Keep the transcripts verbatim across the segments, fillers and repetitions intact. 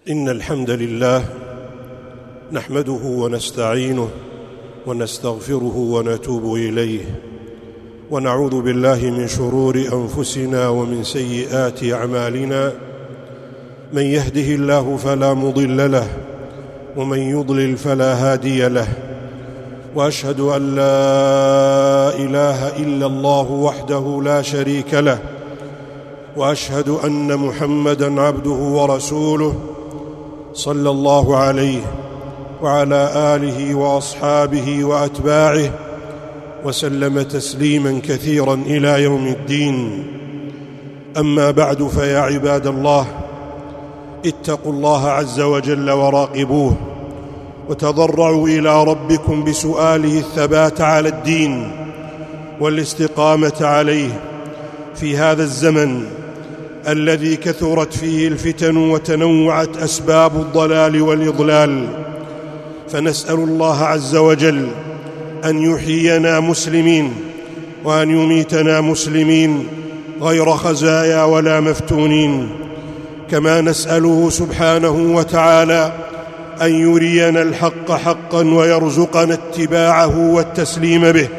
إن الحمد لله نحمده ونستعينه ونستغفره ونتوب إليه، ونعوذ بالله من شرور أنفسنا ومن سيئات أعمالنا. من يهده الله فلا مضل له، ومن يضلل فلا هادي له، وأشهد أن لا إله إلا الله وحده لا شريك له، وأشهد أن محمدًا عبده ورسوله صلى الله عليه وعلى آله وأصحابه وأتباعه وسلم تسليماً كثيراً إلى يوم الدين. أما بعد، فيا عباد الله، اتقوا الله عز وجل وراقبوه، وتضرعوا إلى ربكم بسؤاله الثبات على الدين والاستقامة عليه في هذا الزمن الذي كثرت فيه الفتن وتنوعت أسباب الضلال والإضلال. فنسأل الله عز وجل أن يحيينا مسلمين، وأن يميتنا مسلمين غير خزايا ولا مفتونين. كما نسأله سبحانه وتعالى أن يرينا الحق حقا ويرزقنا اتباعه والتسليم به،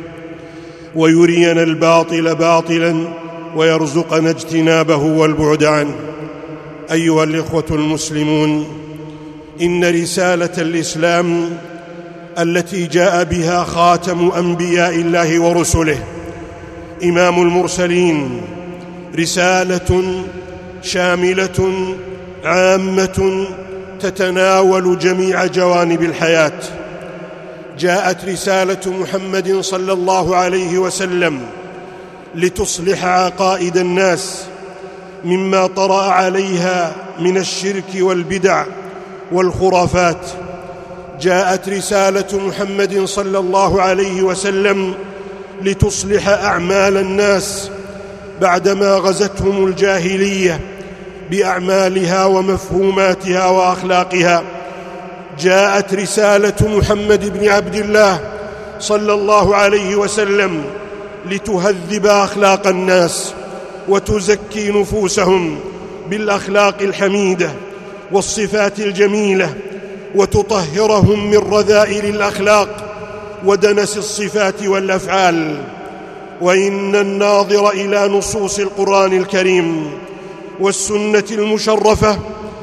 ويرينا الباطل باطلا ويرزقنا اجتنابه والبعد عنه. أيها الإخوة المسلمون، إن رسالة الإسلام التي جاء بها خاتم أنبياء الله ورسله إمام المرسلين رسالة شاملة عامة تتناول جميع جوانب الحياة. جاءت رسالة محمد صلى الله عليه وسلم لتصلح عقائد الناس مما طرأ عليها من الشرك والبدع والخرافات. جاءت رسالة محمد صلى الله عليه وسلم لتصلح أعمال الناس بعدما غزتهم الجاهلية بأعمالها ومفهوماتها وأخلاقها. جاءت رسالة محمد بن عبد الله صلى الله عليه وسلم لتهذب أخلاق الناس وتزكي نفوسهم بالأخلاق الحميدة والصفات الجميلة، وتطهرهم من رذائل الأخلاق ودنس الصفات والأفعال. وإن الناظر إلى نصوص القرآن الكريم والسنة المشرفة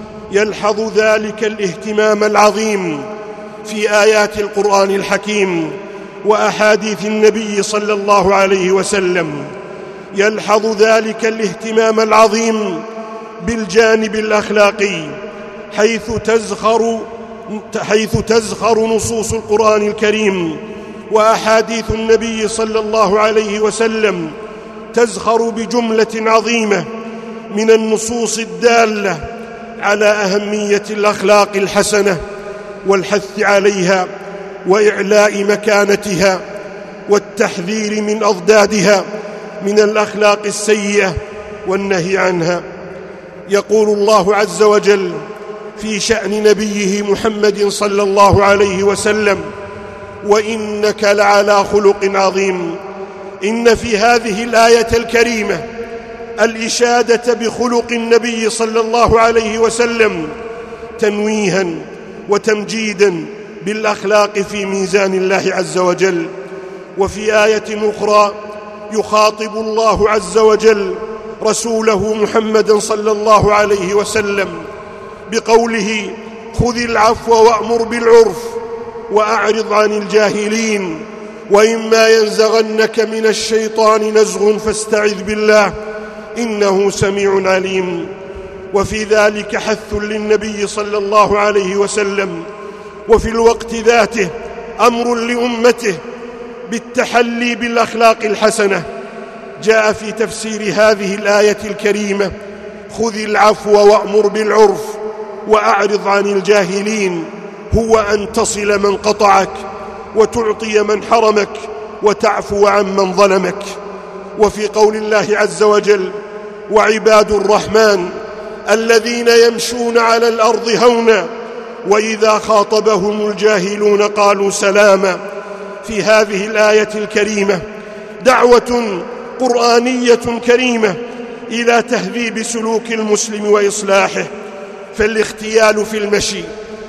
يلحظ ذلك الاهتمام العظيم في آيات القرآن الحكيم وأحاديث النبي صلى الله عليه وسلم. يلحظ ذلك الاهتمام العظيم بالجانب الأخلاقي، حيث تزخر حيث تزخر نصوص القرآن الكريم وأحاديث النبي صلى الله عليه وسلم تزخر بجملة عظيمة من النصوص الدالة على أهمية الأخلاق الحسنة والحث عليها وإعلاء مكانتها والتحذير من أضدادها من الأخلاق السيئة والنهي عنها. يقول الله عز وجل في شأن نبيه محمد صلى الله عليه وسلم: وإنك لعلى خلق عظيم. إن في هذه الآية الكريمة الإشادة بخلق النبي صلى الله عليه وسلم تنويها وتمجيدا بالأخلاق في ميزان الله عز وجل. وفي آية أخرى يخاطب الله عز وجل رسوله محمدا صلى الله عليه وسلم بقوله: خذ العفو وأمر بالعرف وأعرض عن الجاهلين، وإما ينزغنك من الشيطان نزغ فاستعذ بالله إنه سميع عليم. وفي ذلك حث للنبي صلى الله عليه وسلم، وفي الوقت ذاته أمر لأمته بالتحلي بالأخلاق الحسنة. جاء في تفسير هذه الآية الكريمة: خذ العفو وأمر بالعرف وأعرض عن الجاهلين، هو أن تصل من قطعك وتعطي من حرمك وتعفو عن من ظلمك. وفي قول الله عز وجل: وعباد الرحمن الذين يمشون على الأرض هونا وإذا خاطبهم الجاهلون قالوا سلاما. في هذه الآية الكريمة دعوة قرآنية كريمة إلى تهذيب سلوك المسلم وإصلاحه، فالاختيال في المشي،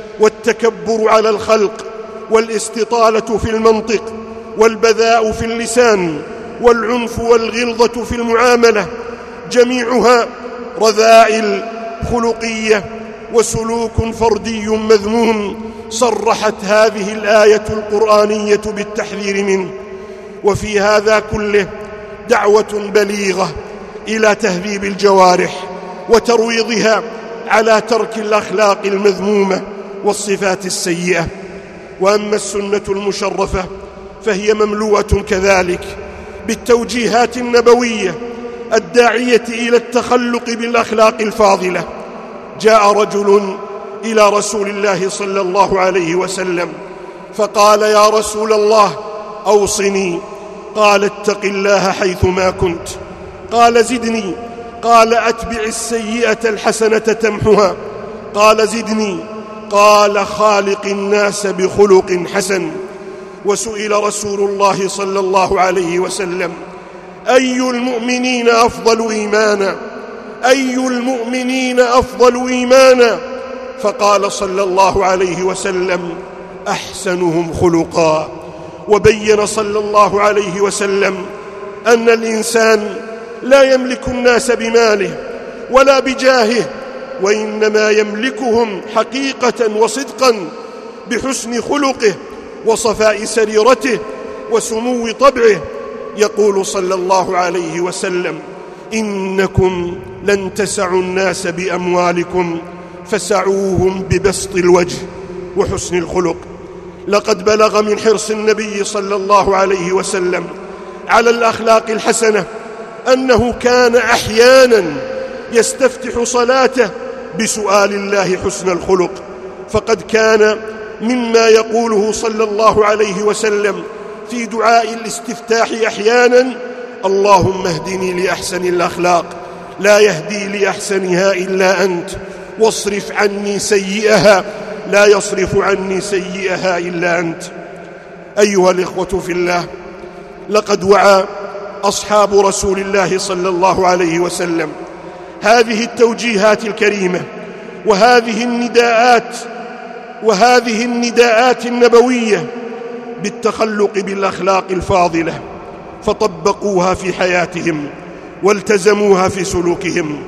والتكبر على الخلق، والاستطالة في المنطق، والبذاء في اللسان، والعنف والغلظة في المعاملة، جميعها رذائل خلقية وسلوك فردي مذموم صرحت هذه الآية القرآنية بالتحذير منه. وفي هذا كله دعوة بليغة إلى تهذيب الجوارح وترويضها على ترك الأخلاق المذمومة والصفات السيئة. وأما السنة المشرفة فهي مملوءة كذلك بالتوجيهات النبوية الداعية إلى التخلق بالأخلاق الفاضلة. جاء رجل إلى رسول الله صلى الله عليه وسلم فقال: يا رسول الله أوصني. قال: اتق الله حيثما كنت. قال: زدني. قال: أتبع السيئة الحسنة تمحها. قال: زدني. قال: خالق الناس بخلق حسن. وسئل رسول الله صلى الله عليه وسلم: أي المؤمنين أفضل إيمانا؟ أي المؤمنين أفضل إيمانا؟ فقال صلى الله عليه وسلم: أحسنهم خلقا. وبين صلى الله عليه وسلم أن الإنسان لا يملك الناس بماله ولا بجاهه، وإنما يملكهم حقيقة وصدقا بحسن خلقه وصفاء سريرته وسمو طبعه. يقول صلى الله عليه وسلم: إنكم لن تسعوا الناس بأموالكم فسعوهم ببسط الوجه وحسن الخلق. لقد بلغ من حرص النبي صلى الله عليه وسلم على الأخلاق الحسنة أنه كان أحيانا يستفتح صلاته بسؤال الله حسن الخلق، فقد كان مما يقوله صلى الله عليه وسلم في دعاء الاستفتاح أحيانا: اللهم اهدني لأحسن الأخلاق لا يهدي لأحسنها إلا أنت، واصرف عني سيئها لا يصرف عني سيئها إلا أنت. أيها الإخوة في الله، لقد وعى أصحاب رسول الله صلى الله عليه وسلم هذه التوجيهات الكريمة وهذه النداءات وهذه النداءات النبوية بالتخلق بالأخلاق الفاضلة، فطبقوها في حياتهم والتزموها في سلوكهم،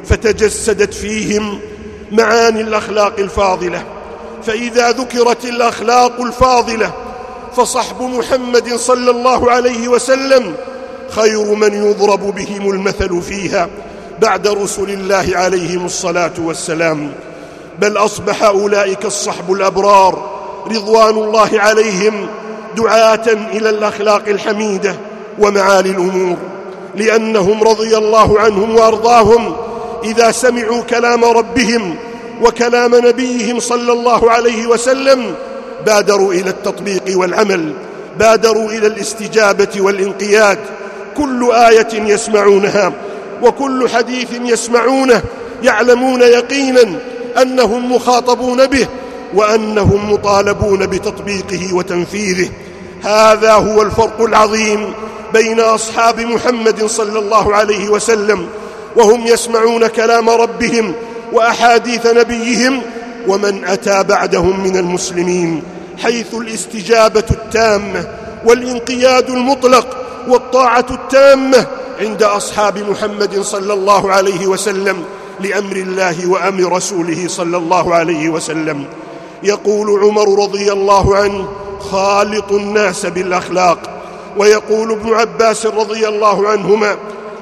فتجسدت فيهم معاني الأخلاق الفاضلة. فإذا ذكرت الأخلاق الفاضلة فصحب محمد صلى الله عليه وسلم خير من يضرب بهم المثل فيها بعد رسل الله عليهم الصلاة والسلام. بل أصبح أولئك الصحب الأبرار رضوان الله عليهم دعاة إلى الأخلاق الحميدة ومعالي الأمور، لأنهم رضي الله عنهم وأرضاهم إذا سمعوا كلام ربهم وكلام نبيهم صلى الله عليه وسلم بادروا إلى التطبيق والعمل، بادروا إلى الاستجابة والانقياد. كل آية يسمعونها وكل حديث يسمعونه يعلمون يقينا أنهم مخاطبون به وأنهم مطالبون بتطبيقه وتنفيذه. هذا هو الفرق العظيم بين أصحاب محمد صلى الله عليه وسلم وهم يسمعون كلام ربهم وأحاديث نبيهم ومن أتى بعدهم من المسلمين، حيث الاستجابة التامة والانقياد المطلق والطاعة التامة عند أصحاب محمد صلى الله عليه وسلم لأمر الله وأمر رسوله صلى الله عليه وسلم. يقول عمر رضي الله عنه: خالط الناس بالأخلاق. ويقول ابن عباس رضي الله عنهما: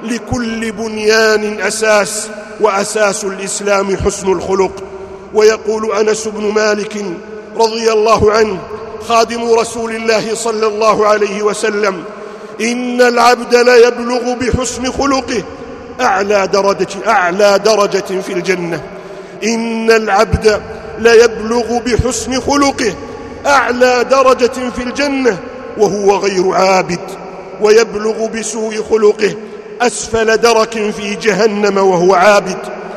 لكل بنيان أساس، وأساس الإسلام حسن الخلق. ويقول أنس بن مالك رضي الله عنه خادم رسول الله صلى الله عليه وسلم: إن العبد ليبلغ بحسن خلقه أعلى درجة, أعلى درجة في الجنة. إن العبد ليبلغ بحسن خلقه أعلى درجة في الجنة وهو غير عابد، ويبلغ بسوء خلقه أسفل درك في جهنم وهو عابد.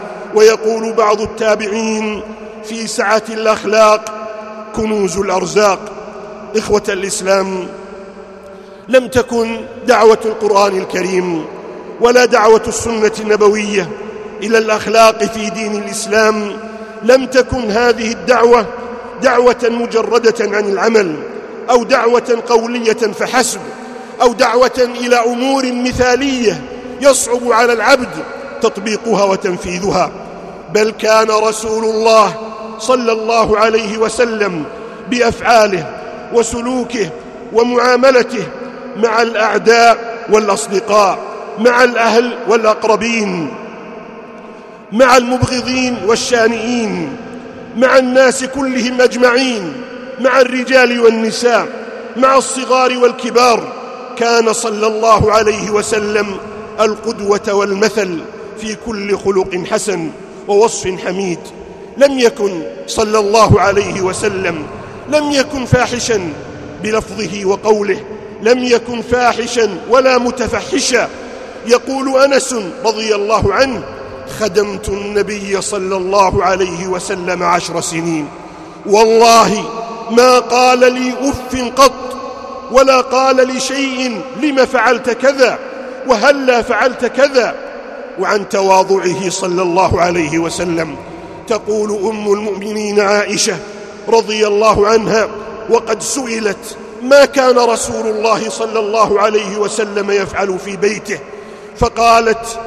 ويقول بعض التابعين: في سعة الأخلاق كنوز الأرزاق. إخوة الإسلام، لم تكن دعوة القرآن الكريم ولا دعوة السنة النبوية إلى الأخلاق في دين الإسلام لم تكن هذه الدعوة دعوة مجردة عن العمل، أو دعوة قولية فحسب، أو دعوة إلى أمور مثالية يصعب على العبد تطبيقها وتنفيذها، بل كان رسول الله صلى الله عليه وسلم بأفعاله وسلوكه ومعاملته مع الأعداء والأصدقاء، مع الأهل والأقربين، مع المبغضين والشانئين، مع الناس كلهم أجمعين، مع الرجال والنساء، مع الصغار والكبار، كان صلى الله عليه وسلم القدوة والمثل في كل خلق حسن ووصف حميد. لم يكن صلى الله عليه وسلم لم يكن فاحشا بلفظه وقوله، لم يكن فاحشا ولا متفحشا. يقول أنس رضي الله عنه: خدمت النبي صلى الله عليه وسلم عشر سنين، والله ما قال لي أف قط، ولا قال لي شيء لم فعلت كذا وهلا فعلت كذا. وعن تواضعه صلى الله عليه وسلم تقول أم المؤمنين عائشة رضي الله عنها وقد سئلت: ما كان رسول الله صلى الله عليه وسلم يفعل في بيته؟ فقالت: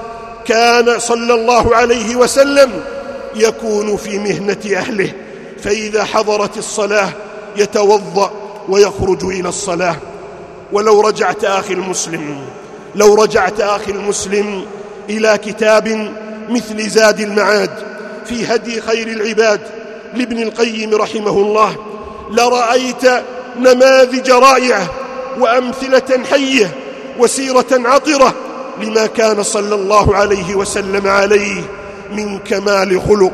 كان صلى الله عليه وسلم يكون في مهنة أهله، فإذا حضرت الصلاة يتوضأ ويخرج إلى الصلاة. ولو رجعت أخي المسلم لو رجعت أخي المسلم إلى كتاب مثل زاد المعاد في هدي خير العباد لابن القيم رحمه الله، لرأيت نماذج رائعة وأمثلة حية وسيرة عطرة لما كان صلى الله عليه وسلم عليه من كمال خلق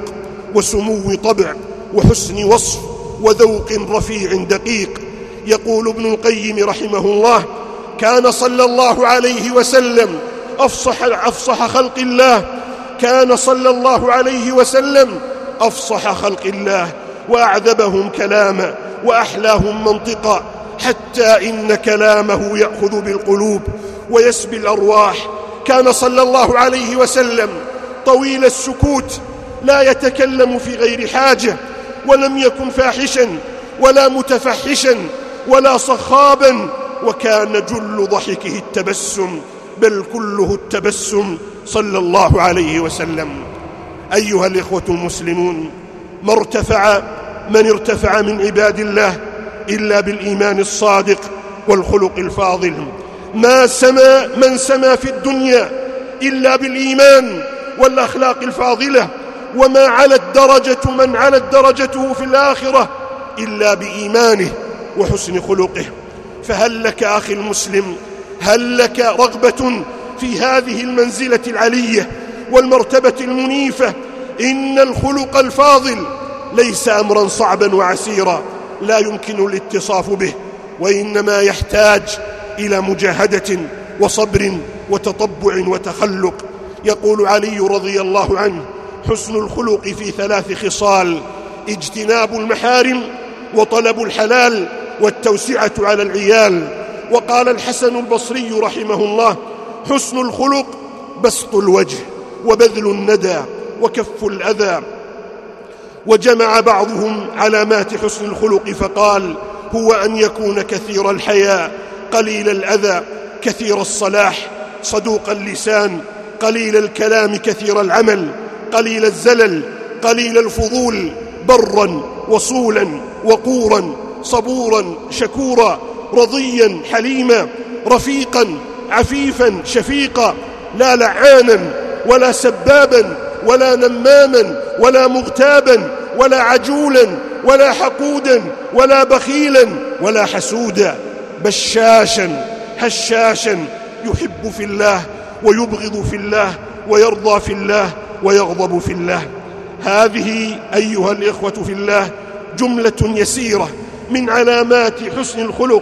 وسمو طبع وحسن وصف وذوق رفيع دقيق. يقول ابن القيم رحمه الله: كان صلى الله عليه وسلم أفصح, أفصح خلق الله كان صلى الله عليه وسلم أفصح خلق الله وأعذبهم كلاما وأحلاهم منطقا، حتى إن كلامه يأخذ بالقلوب ويسبي الأرواح. كان صلى الله عليه وسلم طويل السكوت، لا يتكلم في غير حاجة، ولم يكن فاحشا ولا متفحشا ولا صخابا، وكان جل ضحكه التبسم، بل كله التبسم صلى الله عليه وسلم. أيها الإخوة المسلمون، ما ارتفع من ارتفع من عباد الله إلا بالإيمان الصادق والخلق الفاضل، ما سما من سما في الدنيا إلا بالإيمان والأخلاق الفاضلة، وما علت درجة من علت درجته في الآخرة إلا بإيمانه وحسن خلقه. فهل لك أخي المسلم، هل لك رغبة في هذه المنزلة العلية والمرتبة المنيفة؟ إن الخلق الفاضل ليس أمرا صعبا وعسيرا لا يمكن الاتصاف به، وإنما يحتاج إلى مجاهدة وصبر وتطبع وتخلق. يقول علي رضي الله عنه: حسن الخلق في ثلاث خصال: اجتناب المحارم، وطلب الحلال، والتوسعة على العيال. وقال الحسن البصري رحمه الله: حسن الخلق بسط الوجه وبذل الندى وكف الأذى. وجمع بعضهم علامات حسن الخلق فقال: هو أن يكون كثير الحياء قليل الأذى كثير الصلاح صدوق اللسان قليل الكلام كثير العمل قليل الزلل قليل الفضول برا وصولا وقورا صبورا شكورا رضيا حليما رفيقا عفيفا شفيقا، لا لعانا ولا سبابا ولا نماما ولا مغتابا ولا عجولا ولا حقودا ولا بخيلا ولا حسودا، بشاشا هشاشا، يحب في الله ويبغض في الله ويرضى في الله ويغضب في الله. هذه أيها الإخوة في الله جملة يسيرة من علامات حسن الخلق.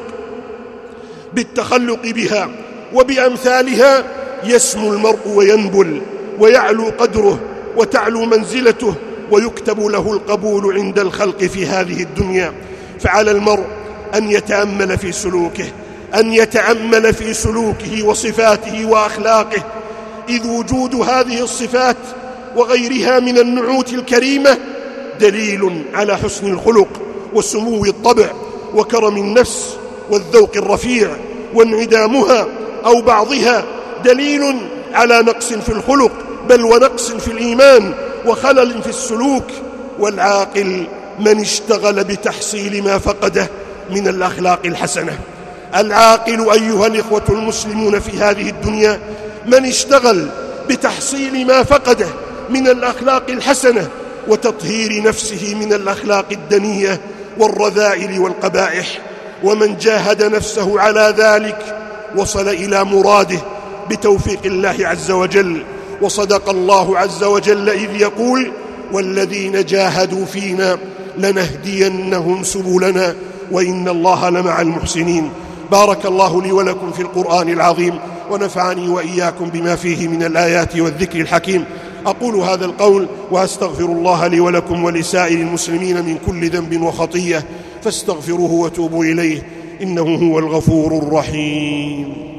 بالتخلق بها وبأمثالها يسمو المرء وينبل ويعلو قدره وتعلو منزلته ويكتب له القبول عند الخلق في هذه الدنيا. فعلى المرء أن يتأمل في سلوكه أن يتأمل في سلوكه وصفاته وأخلاقه، إذ وجود هذه الصفات وغيرها من النعوت الكريمة دليل على حسن الخلق وسمو الطبع وكرم النفس والذوق الرفيع، وانعدامها أو بعضها دليل على نقص في الخلق بل ونقص في الإيمان وخلل في السلوك. والعاقل من اشتغل بتحصيل ما فقده من الأخلاق الحسنة. العاقل أيها الإخوة المسلمون في هذه الدنيا من اشتغل بتحصيل ما فقده من الأخلاق الحسنة وتطهير نفسه من الأخلاق الدنية والرذائل والقبائح، ومن جاهد نفسه على ذلك وصل إلى مراده بتوفيق الله عز وجل. وصدق الله عز وجل إذ يقول: والذين جاهدوا فينا لنهدينهم سبلنا وإن الله لمع المحسنين. بارك الله لي ولكم في القرآن العظيم، ونفعني وإياكم بما فيه من الآيات والذكر الحكيم. أقول هذا القول وأستغفر الله لي ولكم ولسائر المسلمين من كل ذنب وخطيئة، فاستغفروه وتوبوا إليه إنه هو الغفور الرحيم.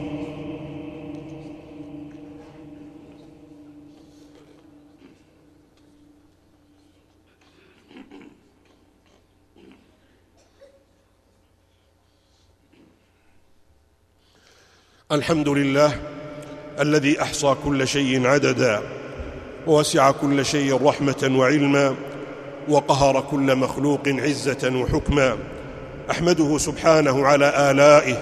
الحمد لله الذي أحصى كل شيء عددا، ووسع كل شيء رحمة وعلما، وقهر كل مخلوق عزة وحكما. أحمده سبحانه على آلائه،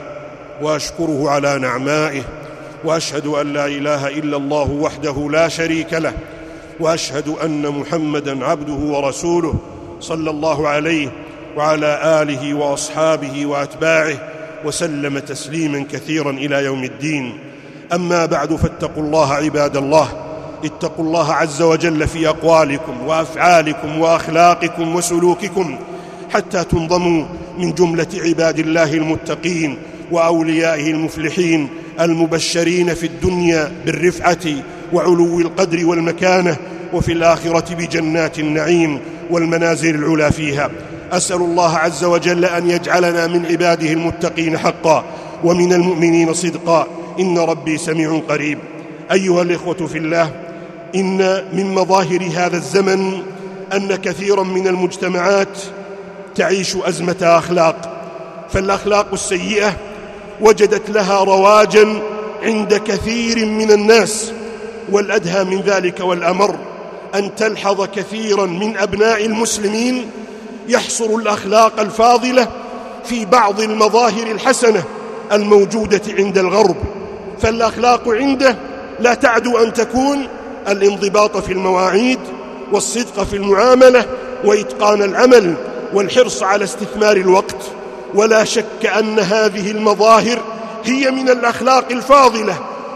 وأشكره على نعمائه، وأشهد أن لا إله إلا الله وحده لا شريك له، وأشهد أن محمدًا عبده ورسوله صلى الله عليه وعلى آله وأصحابه وأتباعه وسلم تسليما كثيرا إلى يوم الدين. أما بعد، فاتقوا الله عباد الله، اتقوا الله عز وجل في أقوالكم وأفعالكم وأخلاقكم وسلوككم، حتى تنضموا من جملة عباد الله المتقين وأوليائه المفلحين المبشرين في الدنيا بالرفعة وعلو القدر والمكانة، وفي الآخرة بجنات النعيم والمنازل العلى فيها. أسأل الله عز وجل أن يجعلنا من عباده المتقين حقا ومن المؤمنين صدقا، إن ربي سميع قريب. أيها الإخوة في الله، إن من مظاهر هذا الزمن أن كثيرا من المجتمعات تعيش أزمة أخلاق، فالأخلاق السيئة وجدت لها رواجا عند كثير من الناس، والأدهى من ذلك والأمر أن تلحظ كثيرا من أبناء المسلمين يحصر الأخلاق الفاضلة في بعض المظاهر الحسنة الموجودة عند الغرب. فالأخلاق عنده لا تعدو أن تكون الانضباط في المواعيد، والصدق في المعاملة، وإتقان العمل، والحرص على استثمار الوقت. ولا شك أن هذه المظاهر هي من الأخلاق الفاضلة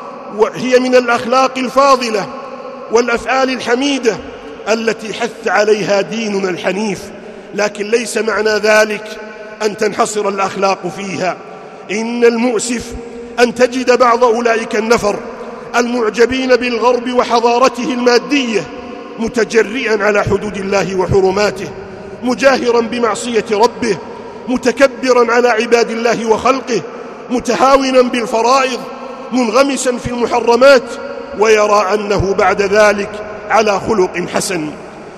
وهي من الأخلاق الفاضلة والأفعال الحميدة التي حث عليها ديننا الحنيف، لكن ليس معنى ذلك أن تنحصر الأخلاق فيها. إن المؤسف أن تجد بعض أولئك النفر المعجبين بالغرب وحضارته المادية متجرئا على حدود الله وحرماته، مجاهرا بمعصية ربه، متكبرا على عباد الله وخلقه، متهاونا بالفرائض، منغمسا في المحرمات، ويرى أنه بعد ذلك على خلق حسن.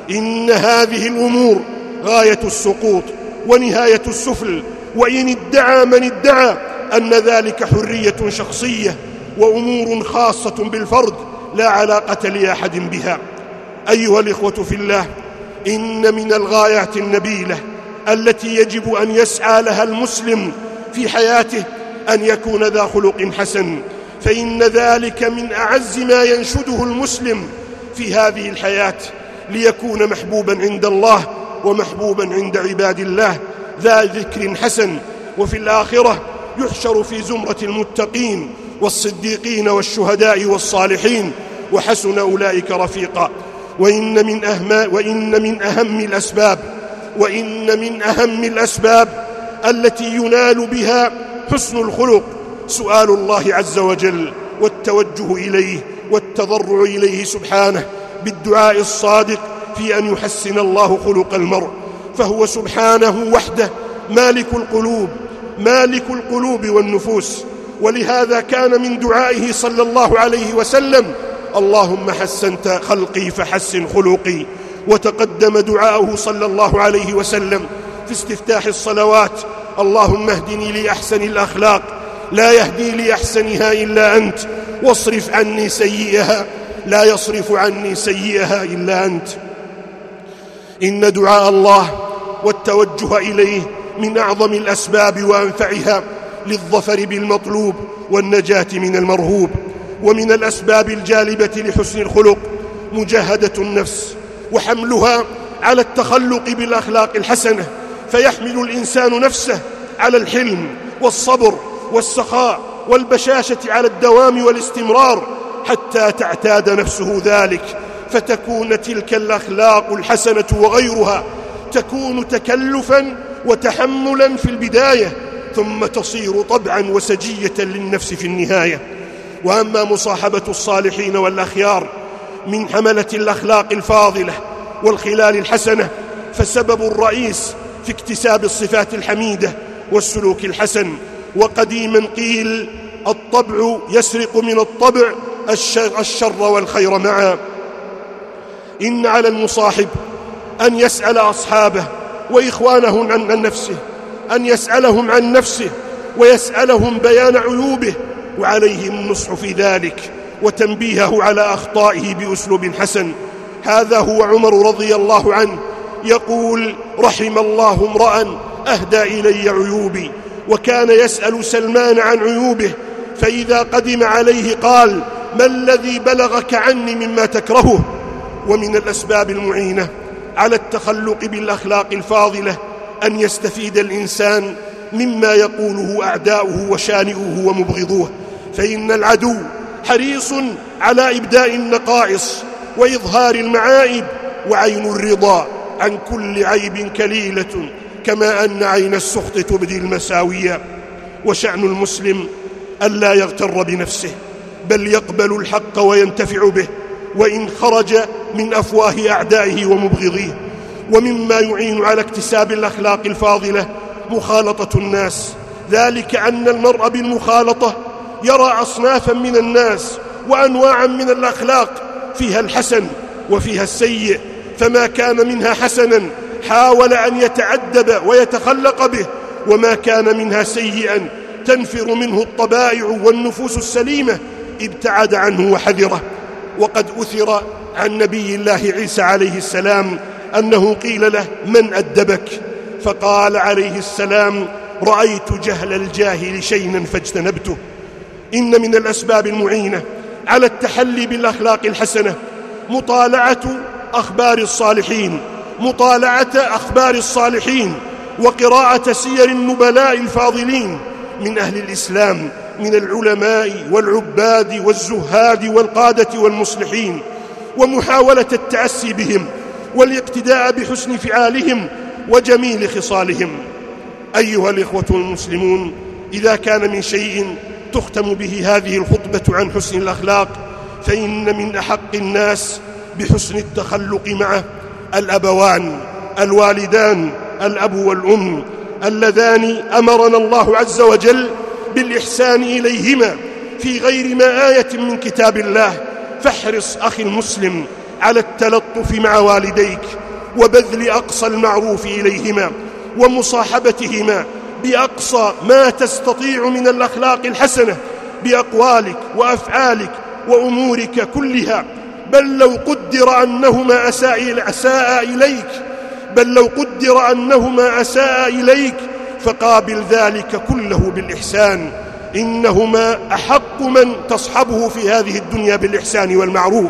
إن هذه الأمور غاية السقوط ونهاية السفل، وإن ادعى من ادعى أن ذلك حرية شخصية وأمور خاصة بالفرد لا علاقة لأحد بها. أيها الإخوة في الله، إن من الغايات النبيلة التي يجب أن يسعى لها المسلم في حياته أن يكون ذا خلق حسن، فإن ذلك من أعز ما ينشده المسلم في هذه الحياة ليكون محبوبا عند الله ومحبوبا عند عباد الله، ذا ذكر حسن، وفي الآخرة يحشر في زمرة المتقين والصديقين والشهداء والصالحين، وحسن أولئك رفيقا. وإن من أهم وإن من أهم الأسباب وإن من أهم الأسباب التي ينال بها حسن الخلق سؤال الله عز وجل والتوجه إليه والتضرع إليه سبحانه بالدعاء الصادق في أن يحسن الله خلق المرء، فهو سبحانه وحده مالك القلوب مالك القلوب والنفوس. ولهذا كان من دعائه صلى الله عليه وسلم: اللهم حسنت خلقي فحسن خلقي، وتقدم دعاؤه صلى الله عليه وسلم في استفتاح الصلوات: اللهم اهدني لأحسن الأخلاق لا يهدي لأحسنها إلا أنت، واصرف عني سيئها لا يصرف عني سيئها إلا أنت. إن دعاء الله والتوجه إليه من أعظم الأسباب وأنفعها للظفر بالمطلوب والنجاة من المرهوب. ومن الأسباب الجالبة لحسن الخلق مجاهدة النفس وحملها على التخلق بالأخلاق الحسنة، فيحمل الإنسان نفسه على الحلم والصبر والسخاء والبشاشة على الدوام والاستمرار حتى تعتاد نفسه ذلك، فتكون تلك الأخلاق الحسنة وغيرها تكون تكلفا وتحملا في البداية، ثم تصير طبعا وسجية للنفس في النهاية. وأما مصاحبة الصالحين والأخيار من حملة الأخلاق الفاضلة والخلال الحسنة فسبب الرئيس في اكتساب الصفات الحميدة والسلوك الحسن. وقديما قيل: الطبع يسرق من الطبع الشر والخير معا. إن على المصاحب أن يسأل أصحابه وإخوانه عن نفسه، أن يسألهم عن نفسه ويسألهم بيان عيوبه، وعليهم النصح في ذلك وتنبيهه على أخطائه بأسلوب حسن. هذا هو عمر رضي الله عنه يقول: رحم الله امرأ أهدى إلي عيوبي. وكان يسأل سلمان عن عيوبه، فإذا قدم عليه قال: ما الذي بلغك عني مما تكرهه؟ ومن الأسباب المعينة على التخلق بالأخلاق الفاضلة أن يستفيد الإنسان مما يقوله أعداؤه وشانئوه ومبغضوه، فإن العدو حريص على إبداء النقائص وإظهار المعائب، وعين الرضا عن كل عيب كليلة، كما أن عين السخط تبدي المساوية. وشأن المسلم ألا يغتر بنفسه، بل يقبل الحق وينتفع به وإن خرج من أفواه أعدائه ومبغضيه. ومما يعين على اكتساب الأخلاق الفاضلة مخالطة الناس، ذلك أن المرء بالمخالطة يرى أصنافا من الناس وأنواعا من الأخلاق، فيها الحسن وفيها السيء، فما كان منها حسنا حاول أن يتعدب ويتخلق به، وما كان منها سيئا تنفر منه الطبائع والنفوس السليمة ابتعد عنه وحذره. وقد أثر عن نبي الله عيسى عليه السلام أنه قيل له: من أدبك؟ فقال عليه السلام: رأيت جهل الجاهل شيئا فاجتنبته. إن من الأسباب المعينة على التحلي بالأخلاق الحسنة مطالعة أخبار الصالحين مطالعة أخبار الصالحين وقراءة سير النبلاء الفاضلين من أهل الإسلام، من العلماء والعباد والزهاد والقادة والمصلحين، ومحاولة التأسي بهم والاقتداء بحسن فعالهم وجميل خصالهم. أيها الإخوة المسلمون، إذا كان من شيء تختم به هذه الخطبة عن حسن الأخلاق فإن من أحق الناس بحسن التخلق معه الأبوان الوالدان، الأب والأم، اللذان أمرنا الله عز وجل بالإحسان إليهما في غير ما آية من كتاب الله. فاحرص أخي المسلم على التلطف مع والديك وبذل أقصى المعروف إليهما ومصاحبتهما بأقصى ما تستطيع من الأخلاق الحسنة بأقوالك وأفعالك وأمورك كلها. بل لو قدر أنهما أساء إليك بل لو قدر أنهما أساء إليك فقابل ذلك كله بالإحسان. إنهما أحق من تصحبه في هذه الدنيا بالإحسان والمعروف،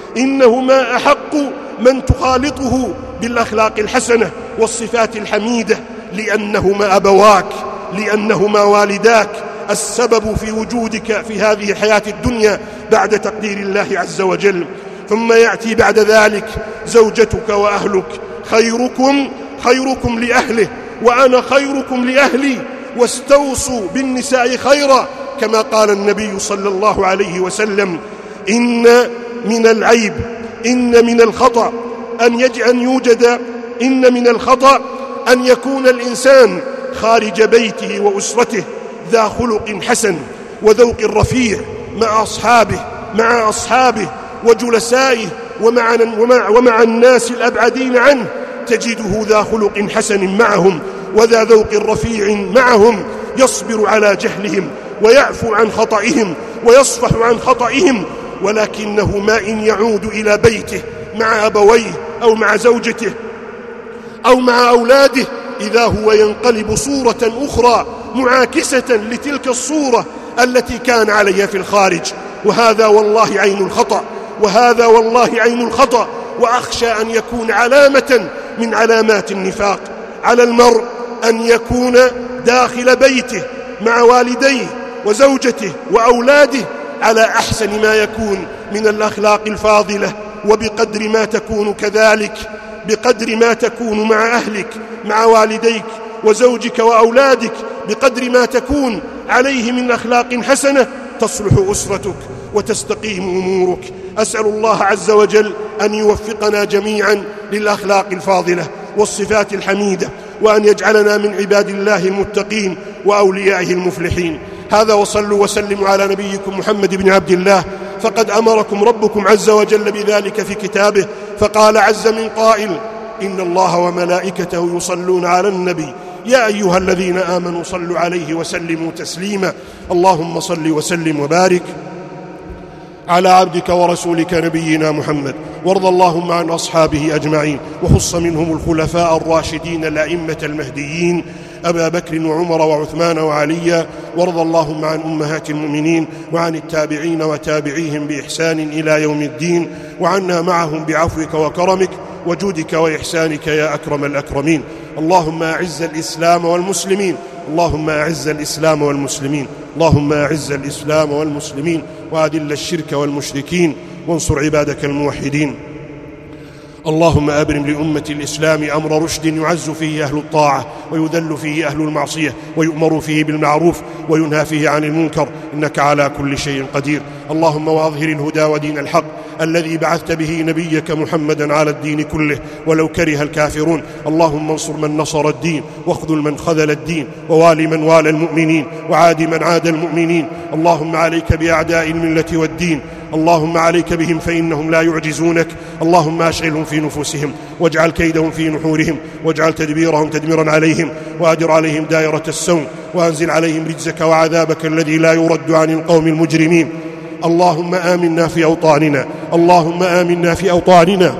إنهما أحق من تخالطه بالأخلاق الحسنة والصفات الحميدة، لأنهما أبواك، لأنهما والداك، السبب في وجودك في هذه الحياة الدنيا بعد تقدير الله عز وجل. ثم يأتي بعد ذلك زوجتك وأهلك. خيركم خيركم لأهله وأنا خيركم لأهلي، واستوصوا بالنساء خيرا، كما قال النبي صلى الله عليه وسلم: إن من العيب إن من الخطأ أن أن يوجد إن من الخطأ أن يكون الإنسان خارج بيته وأسرته ذا خلق حسن وذوق رفيع مع أصحابه مع أصحابه وجلسائه ومع, ومع, ومع الناس الأبعدين عنه تجده ذا خلق حسن معهم وذا ذوق رفيع معهم، يصبر على جهلهم ويعفو عن خطئهم ويصفح عن خطئهم، ولكنه ما إن يعود إلى بيته مع أبويه أو مع زوجته أو مع أولاده إذا هو ينقلب صورة أخرى معاكسة لتلك الصورة التي كان عليها في الخارج. وهذا والله عين الخطأ، وهذا والله عين الخطأ، وأخشى أن يكون علامة من علامات النفاق على المرء أن يكون داخل بيته مع والديه وزوجته وأولاده على أحسن ما يكون من الأخلاق الفاضلة. وبقدر ما تكون كذلك، بقدر ما تكون مع أهلك مع والديك وزوجك وأولادك، بقدر ما تكون عليه من أخلاق حسنة تصلح أسرتك وتستقيم أمورك. أسأل الله عز وجل أن يوفقنا جميعا للأخلاق الفاضلة والصفات الحميدة، وأن يجعلنا من عباد الله المتقين وأوليائه المفلحين. هذا، وصلوا وسلموا على نبيكم محمد بن عبد الله، فقد أمركم ربكم عز وجل بذلك في كتابه، فقال عز من قائل: إن الله وملائكته يصلون على النبي يا أيها الذين آمنوا صلوا عليه وسلموا تسليما. اللهم صل وسلم وبارك على عبدك ورسولك نبينا محمد، وارض اللهم عن أصحابه أجمعين، وخص منهم الخلفاء الراشدين الأئمة المهديين أبا بكر وعمر وعثمان وعليا، وارض اللهم عن أمهات المؤمنين وعن التابعين وتابعيهم بإحسان إلى يوم الدين، وعنا معهم بعفوك وكرمك وجودك وإحسانك يا أكرم الأكرمين. اللهم أعز الإسلام والمسلمين، اللهم أعز الإسلام والمسلمين، اللهم أعز الإسلام والمسلمين، وأذل الشرك والمشركين، وانصر عبادك الموحدين. اللهم أبرم لأمة الإسلام أمر رشد يعز فيه أهل الطاعة ويذل فيه أهل المعصية، ويؤمر فيه بالمعروف وينهى فيه عن المنكر، إنك على كل شيء قدير. اللهم وأظهر الهدى ودين الحق الذي بعثت به نبيك محمدا على الدين كله ولو كره الكافرون. اللهم انصر من نصر الدين، واخذل من خذل الدين، ووال من والى المؤمنين، وعاد من عاد المؤمنين. اللهم عليك بأعداء الملة والدين، اللهم عليك بهم فإنهم لا يعجزونك. اللهم أشغلهم في نفوسهم، واجعل كيدهم في نحورهم، واجعل تدبيرهم تدميرا عليهم، وأدر عليهم دائرة السوء، وأنزل عليهم رجزك وعذابك الذي لا يرد عن القوم المجرمين. اللهم آمنا في أوطاننا، اللهم آمنا في أوطاننا،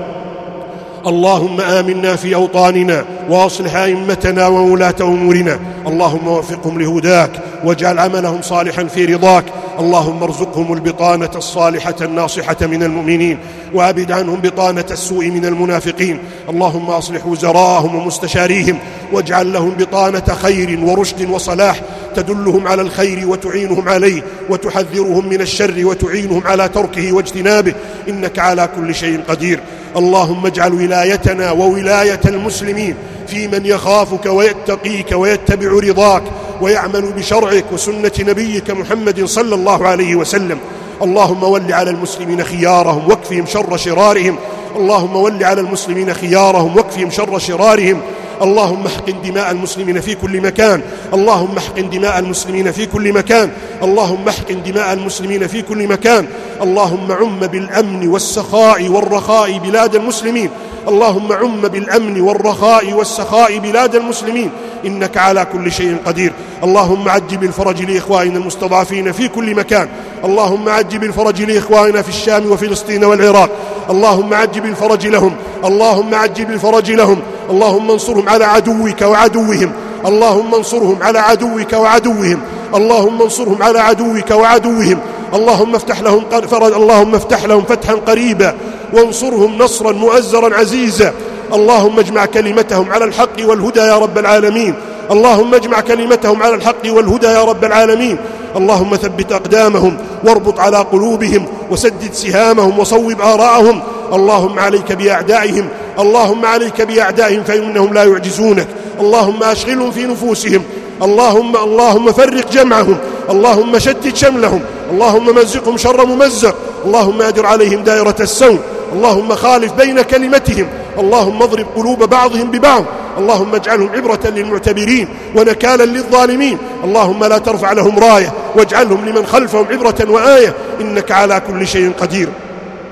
اللهم آمنا في أوطاننا، وأصلح أئمتنا وولاة أمورنا. اللهم وفقهم لهداك، واجعل عملهم صالحا في رضاك. اللهم ارزقهم البطانة الصالحة الناصحة من المؤمنين، وأبد عنهم بطانة السوء من المنافقين. اللهم أصلح وزراءهم ومستشاريهم، واجعل لهم بطانة خير ورشد وصلاح تدلهم على الخير وتعينهم عليه، وتحذرهم من الشر وتعينهم على تركه واجتنابه، إنك على كل شيء قدير. اللهم اجعل ولايتنا وولاية المسلمين في من يخافك ويتقيك ويتبع رضاك ويعمل بشرعك وسنة نبيك محمد صلى الله عليه وسلم. اللهم ول على المسلمين خيارهم واكفهم شر شرارهم، اللهم ول على المسلمين خيارهم واكفهم شر شرارهم. اللهم احقن دماء المسلمين في كل مكان، اللهم احقن دماء المسلمين في كل مكان، اللهم احقن دماء المسلمين في كل مكان. اللهم عم بالأمن والسخاء والرخاء بلاد المسلمين، اللهم عم بالأمن والرخاء والسخاء بلاد المسلمين، إنك على كل شيء قدير. اللهم عجل الفرج لإخواننا المستضعفين في كل مكان، اللهم عجل الفرج لإخواننا في الشام وفلسطين والعراق، اللهم عجل الفرج لهم، اللهم عجل الفرج لهم. اللهم انصرهم على عدوك وعدوهم، اللهم انصرهم على عدوك وعدوهم، اللهم انصرهم على عدوك وعدوهم. اللهم افتح لهم فرج، اللهم افتح لهم فتحا قريبا، وانصرهم نصرا مؤزرا عزيزا. اللهم اجمع كلمتهم على الحق والهدى يا رب العالمين، اللهم اجمع كلمتهم على الحق والهدى يا رب العالمين. اللهم ثبت أقدامهم واربط على قلوبهم وسدد سهامهم وصوب آراءهم. اللهم عليك بأعدائهم، اللهم عليك بأعدائهم فإنهم لا يعجزونك. اللهم أشغلهم في نفوسهم، اللهم اللهم فرق جمعهم، اللهم شتت شملهم، اللهم مزقهم شر ممزق، اللهم أدر عليهم دائرة السوء، اللهم خالف بين كلمتهم، اللهم اضرب قلوب بعضهم ببعض، اللهم اجعلهم عبرة للمعتبرين ونكالا للظالمين. اللهم لا ترفع لهم راية، واجعلهم لمن خلفهم عبرة وآية، إنك على كل شيء قدير.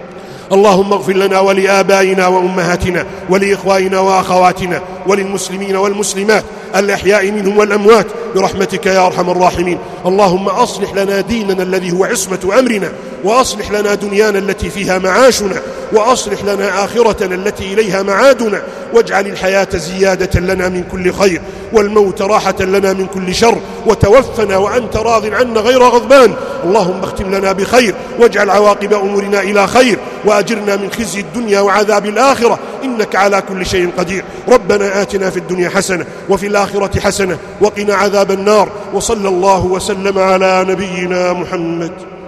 اللهم اغفر لنا ولآبائنا وأمهاتنا ولإخوائنا وأخواتنا وللمسلمين والمسلمات الأحياء منهم والأموات برحمتك يا أرحم الراحمين. اللهم أصلح لنا ديننا الذي هو عصمة أمرنا، وأصلح لنا دنيانا التي فيها معاشنا، وأصلح لنا آخرتنا التي إليها معادنا، واجعل الحياة زيادة لنا من كل خير والموت راحة لنا من كل شر، وتوفنا وأنت راض عنا غير غضبان. اللهم اختم لنا بخير واجعل عواقب أمورنا إلى خير، وأجرنا من خزي الدنيا وعذاب الآخرة إنك على كل شيء قدير. ربنا آتنا في الدنيا حسنة وفي الآخرة حسنة وقنا عذاب النار، وصلى الله وسلم على نبينا محمد.